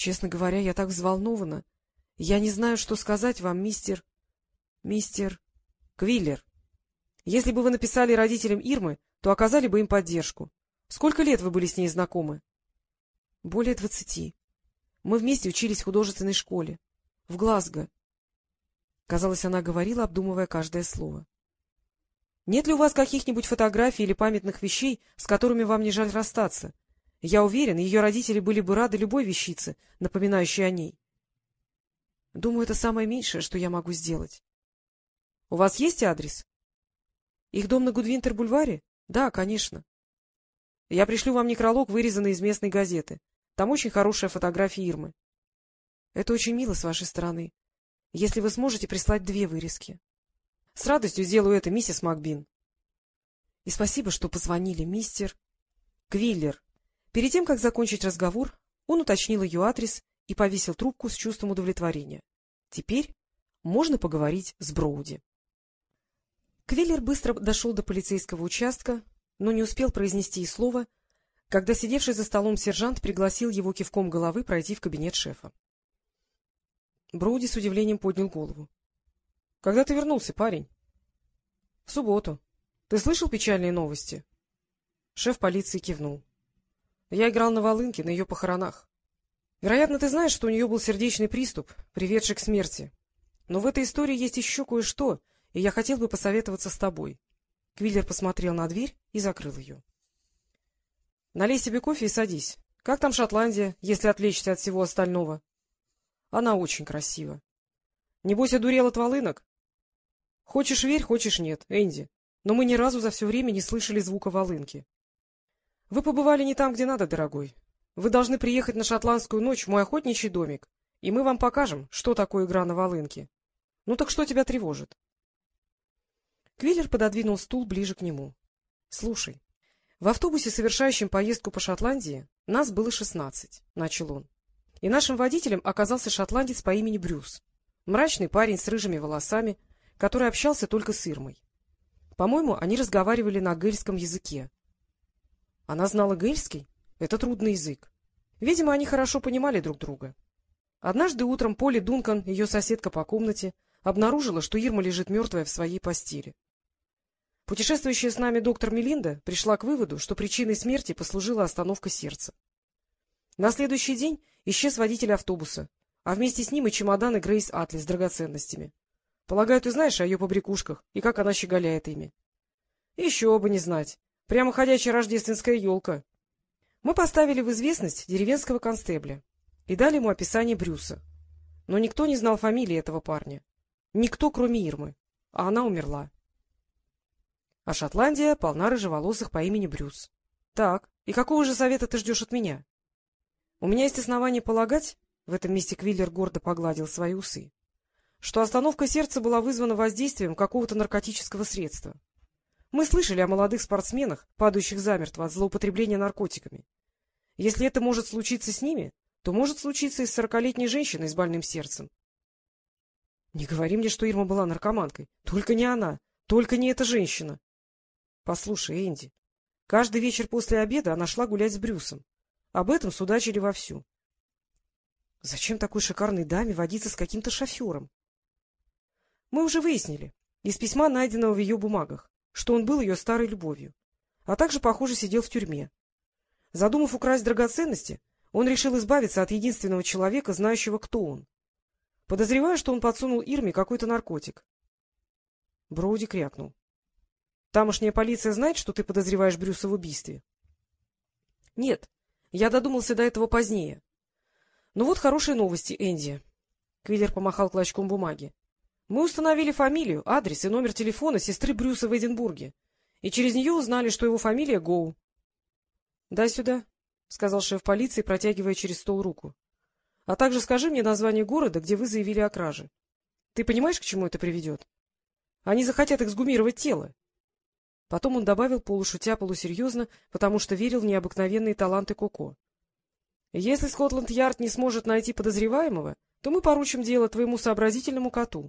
Честно говоря, я так взволнована. Я не знаю, что сказать вам, мистер Квиллер. Если бы вы написали родителям Ирмы, то оказали бы им поддержку. Сколько лет вы были с ней знакомы? — Более 20. Мы вместе учились в художественной школе. В Глазго. Казалось, она говорила, обдумывая каждое слово. — Нет ли у вас каких-нибудь фотографий или памятных вещей, с которыми вам не жаль расстаться? Я уверен, ее родители были бы рады любой вещице, напоминающей о ней. — Думаю, это самое меньшее, что я могу сделать. — У вас есть адрес? — Их дом на Гудвинтер-бульваре? Да, конечно. Я пришлю вам некролог, вырезанный из местной газеты. Там очень хорошая фотография Ирмы. — Это очень мило с вашей стороны. Если вы сможете прислать 2 вырезки. — С радостью сделаю это, миссис Макбин. — И спасибо, что позвонили, мистер Квиллер. Перед тем, как закончить разговор, он уточнил ее адрес и повесил трубку с чувством удовлетворения. Теперь можно поговорить с Броуди. Квиллер быстро дошел до полицейского участка, но не успел произнести и слова, когда сидевший за столом сержант пригласил его кивком головы пройти в кабинет шефа. Броуди с удивлением поднял голову. — Когда ты вернулся, парень? — В субботу. Ты слышал печальные новости? Шеф полиции кивнул. — Я играл на волынке на ее похоронах. Вероятно, ты знаешь, что у нее был сердечный приступ, приведший к смерти. Но в этой истории есть еще кое-что, и я хотел бы посоветоваться с тобой. Квиллер посмотрел на дверь и закрыл ее. — Налей себе кофе и садись. Как там Шотландия, если отвлечься от всего остального? Она очень красива. Небось, одурел от волынок? Хочешь — верь, хочешь — нет, Энди, но мы ни разу за все время не слышали звука волынки. Вы побывали не там, где надо, дорогой. Вы должны приехать на шотландскую ночь в мой охотничий домик, и мы вам покажем, что такое игра на волынке. Ну так что тебя тревожит? Квиллер пододвинул стул ближе к нему. — Слушай, в автобусе, совершающем поездку по Шотландии, нас было 16, — начал он. И нашим водителем оказался шотландец по имени Брюс, мрачный парень с рыжими волосами, который общался только с Ирмой. По-моему, они разговаривали на гэльском языке. Она знала гэльский? Это трудный язык. Видимо, они хорошо понимали друг друга. Однажды утром Полли Дункан, ее соседка по комнате, обнаружила, что Ирма лежит мертвая в своей постели. Путешествующая с нами доктор Мелинда пришла к выводу, что причиной смерти послужила остановка сердца. На следующий день исчез водитель автобуса, а вместе с ним и чемоданы Грейс Атли с драгоценностями. Полагаю, ты знаешь о ее побрякушках и как она щеголяет ими. Еще бы не знать. Прямо ходячая рождественская елка. Мы поставили в известность деревенского констебля и дали ему описание Брюса. Но никто не знал фамилии этого парня. Никто, кроме Ирмы. А она умерла. А Шотландия полна рыжеволосых по имени Брюс. Так, и какого же совета ты ждешь от меня? У меня есть основания полагать, в этом месте Квиллер гордо погладил свои усы, что остановка сердца была вызвана воздействием какого-то наркотического средства. Мы слышали о молодых спортсменах, падающих замертво от злоупотребления наркотиками. Если это может случиться с ними, то может случиться и с 40-летней женщиной с больным сердцем. Не говори мне, что Ирма была наркоманкой. Только не она, только не эта женщина. Послушай, Энди, каждый вечер после обеда она шла гулять с Брюсом. Об этом судачили вовсю. Зачем такой шикарной даме водиться с каким-то шофером? Мы уже выяснили, из письма, найденного в ее бумагах, что он был ее старой любовью, а также, похоже, сидел в тюрьме. Задумав украсть драгоценности, он решил избавиться от единственного человека, знающего, кто он. Подозреваю, что он подсунул Ирме какой-то наркотик. Броуди крякнул. — Тамошняя полиция знает, что ты подозреваешь Брюса в убийстве? — Нет, я додумался до этого позднее. — Ну вот хорошие новости, Энди. Квиллер помахал клочком бумаги. — Мы установили фамилию, адрес и номер телефона сестры Брюса в Эдинбурге, и через нее узнали, что его фамилия Гоу. — Дай сюда, — сказал шеф полиции, протягивая через стол руку. — А также скажи мне название города, где вы заявили о краже. Ты понимаешь, к чему это приведет? Они захотят эксгумировать тело. Потом он добавил полушутя, полусерьезно, потому что верил в необыкновенные таланты Коко. — Если Скотланд-Ярд не сможет найти подозреваемого, то мы поручим дело твоему сообразительному коту.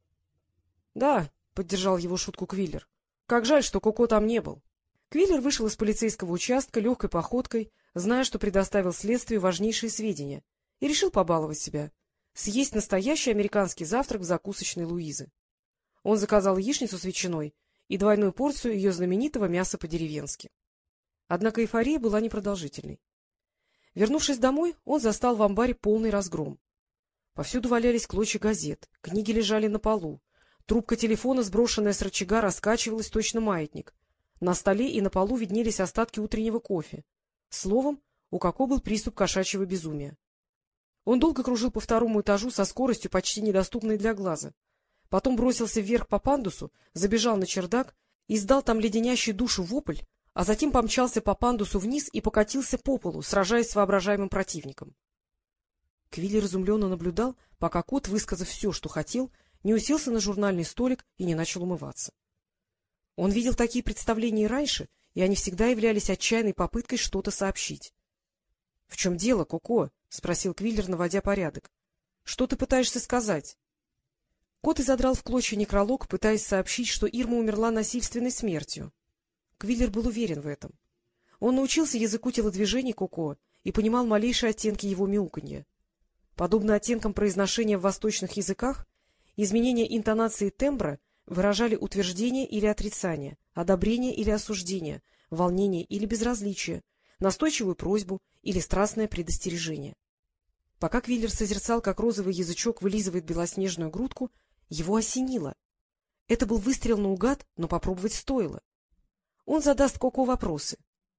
— Да, — поддержал его шутку Квиллер. — Как жаль, что Коко там не был. Квиллер вышел из полицейского участка легкой походкой, зная, что предоставил следствию важнейшие сведения, и решил побаловать себя, съесть настоящий американский завтрак в закусочной Луизы. Он заказал яичницу с ветчиной и двойную порцию ее знаменитого мяса по-деревенски. Однако эйфория была непродолжительной. Вернувшись домой, он застал в амбаре полный разгром. Повсюду валялись клочья газет, книги лежали на полу, трубка телефона, сброшенная с рычага, раскачивалась точно маятник. На столе и на полу виднелись остатки утреннего кофе. Словом, у Коко был приступ кошачьего безумия. Он долго кружил по второму этажу со скоростью, почти недоступной для глаза. Потом бросился вверх по пандусу, забежал на чердак, издал там леденящий душу вопль, а затем помчался по пандусу вниз и покатился по полу, сражаясь с воображаемым противником. Квиллер изумленно наблюдал, пока кот, высказав все, что хотел, не уселся на журнальный столик и не начал умываться. Он видел такие представления и раньше, и они всегда являлись отчаянной попыткой что-то сообщить. — В чем дело, Коко? — спросил Квиллер, наводя порядок. — Что ты пытаешься сказать? Кот изодрал в клочья некролог, пытаясь сообщить, что Ирма умерла насильственной смертью. Квиллер был уверен в этом. Он научился языку телодвижений Коко и понимал малейшие оттенки его мяуканья. Подобно оттенкам произношения в восточных языках, изменения интонации тембра выражали утверждение или отрицание, одобрение или осуждение, волнение или безразличие, настойчивую просьбу или страстное предостережение. Пока Квиллер созерцал, как розовый язычок вылизывает белоснежную грудку, его осенило. Это был выстрел наугад, но попробовать стоило. Он задаст Коко вопросы.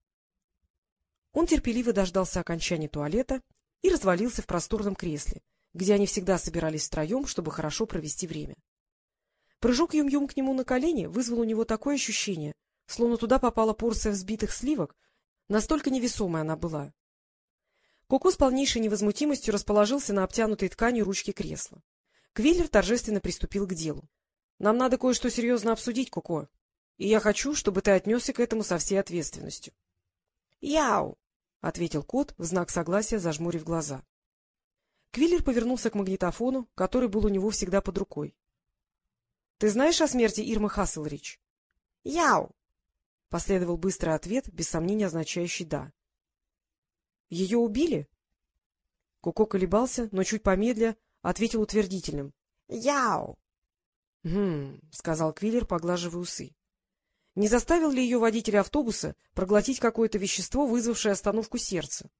Он терпеливо дождался окончания туалета и развалился в просторном кресле, где они всегда собирались втроем, чтобы хорошо провести время. Прыжок Юм-Юм к нему на колени вызвал у него такое ощущение, словно туда попала порция взбитых сливок, настолько невесомой она была. Коко с полнейшей невозмутимостью расположился на обтянутой тканью ручки кресла. Квиллер торжественно приступил к делу. — Нам надо кое-что серьезно обсудить, Коко, и я хочу, чтобы ты отнесся к этому со всей ответственностью. — Яу! — ответил кот, в знак согласия зажмурив глаза. Квиллер повернулся к магнитофону, который был у него всегда под рукой. — Ты знаешь о смерти Ирмы Хасселрич? — Яу! — последовал быстрый ответ, без сомнения означающий «да». — Ее убили? Коко колебался, но чуть помедля ответил утвердительным. — Яу! — сказал Квиллер, поглаживая усы. — Не заставил ли ее водитель автобуса проглотить какое-то вещество, вызвавшее остановку сердца?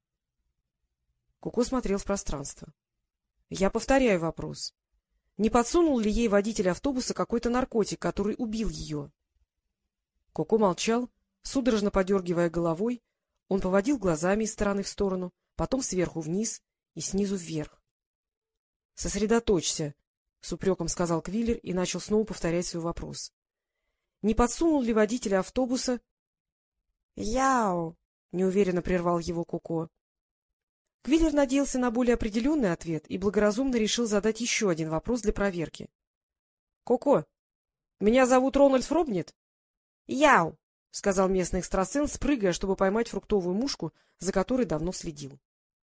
Коко смотрел в пространство. — Я повторяю вопрос. Не подсунул ли ей водитель автобуса какой-то наркотик, который убил ее? Коко молчал, судорожно подергивая головой. Он поводил глазами из стороны в сторону, потом сверху вниз и снизу вверх. — Сосредоточься, — с упреком сказал Квиллер и начал снова повторять свой вопрос. — Не подсунул ли водителя автобуса... — Яу! — неуверенно прервал его Коко. Квиллер надеялся на более определенный ответ и благоразумно решил задать еще один вопрос для проверки. — Коко, меня зовут Рональд Фробнет? — Яу! — сказал местный экстрасенс, прыгая, чтобы поймать фруктовую мушку, за которой давно следил.